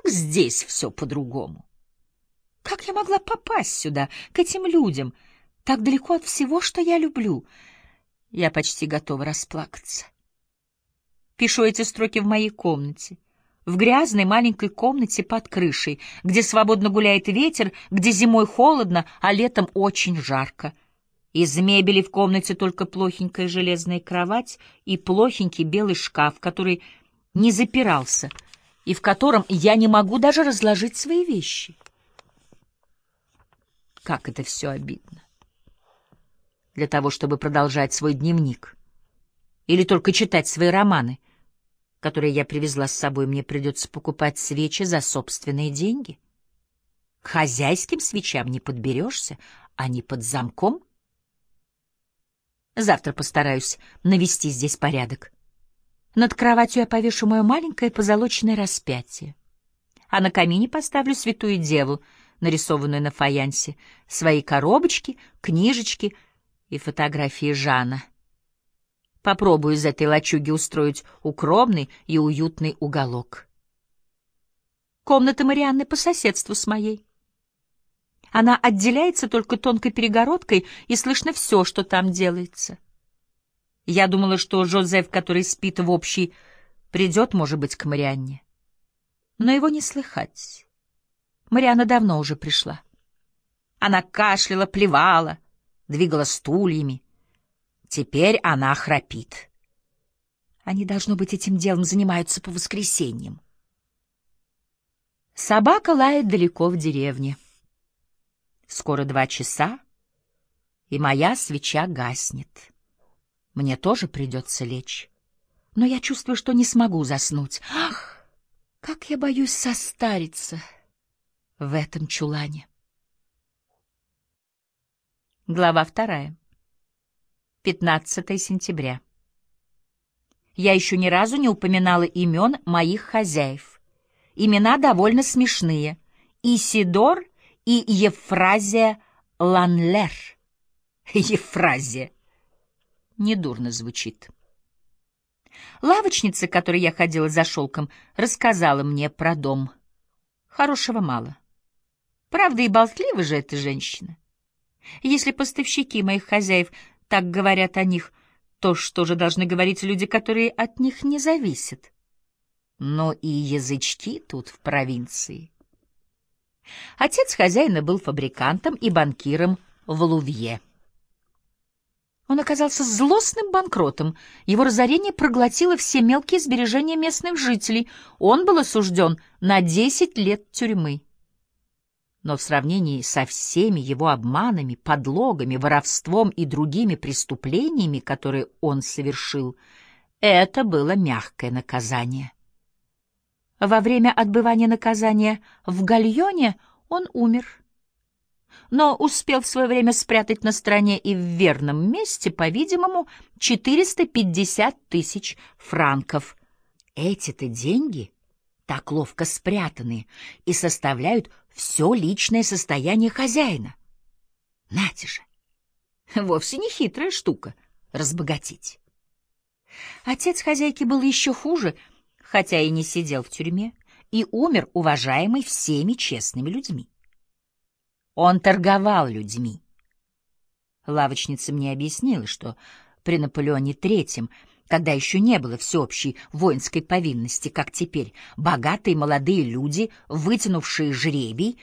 как здесь все по-другому? Как я могла попасть сюда, к этим людям, так далеко от всего, что я люблю? Я почти готова расплакаться. Пишу эти строки в моей комнате, в грязной маленькой комнате под крышей, где свободно гуляет ветер, где зимой холодно, а летом очень жарко. Из мебели в комнате только плохенькая железная кровать и плохенький белый шкаф, который не запирался, и в котором я не могу даже разложить свои вещи. Как это все обидно. Для того, чтобы продолжать свой дневник или только читать свои романы, которые я привезла с собой, мне придется покупать свечи за собственные деньги. К хозяйским свечам не подберешься, они под замком. Завтра постараюсь навести здесь порядок. Над кроватью я повешу мое маленькое позолоченное распятие, а на камине поставлю святую деву, нарисованную на фаянсе, свои коробочки, книжечки и фотографии Жана. Попробую из этой лачуги устроить укромный и уютный уголок. Комната Марианны по соседству с моей. Она отделяется только тонкой перегородкой, и слышно все, что там делается. Я думала, что Жозеф, который спит в общей, придет, может быть, к Марианне. Но его не слыхать. Марианна давно уже пришла. Она кашляла, плевала, двигала стульями. Теперь она храпит. Они, должно быть, этим делом занимаются по воскресеньям. Собака лает далеко в деревне. Скоро 2 часа, и моя свеча гаснет. Мне тоже придется лечь. Но я чувствую, что не смогу заснуть. Ах, как я боюсь состариться в этом чулане. Глава 2. 15 сентября. Я еще ни разу не упоминала имен моих хозяев. Имена довольно смешные. Исидор и Ефразия Ланлер. Ефразия. Недурно звучит. Лавочница, к которой я ходила за шелком, рассказала мне про дом. Хорошего мало. Правда, и болтлива же эта женщина. Если поставщики моих хозяев так говорят о них, то что же должны говорить люди, которые от них не зависят? Но и язычки тут в провинции. Отец хозяина был фабрикантом и банкиром в Лувье. Он оказался злостным банкротом. Его разорение проглотило все мелкие сбережения местных жителей. Он был осужден на 10 лет тюрьмы. Но в сравнении со всеми его обманами, подлогами, воровством и другими преступлениями, которые он совершил, это было мягкое наказание. Во время отбывания наказания в гальоне он умер, но успел в свое время спрятать на стороне и в верном месте, по-видимому, 450 000 франков. Эти-то деньги так ловко спрятаны и составляют все личное состояние хозяина. Нате же, вовсе не хитрая штука разбогатеть. Отец хозяйки был еще хуже, хотя и не сидел в тюрьме, и умер уважаемый всеми честными людьми. Он торговал людьми. Лавочница мне объяснила, что при Наполеоне III, когда еще не было всеобщей воинской повинности, как теперь, богатые молодые люди, вытянувшие жребий,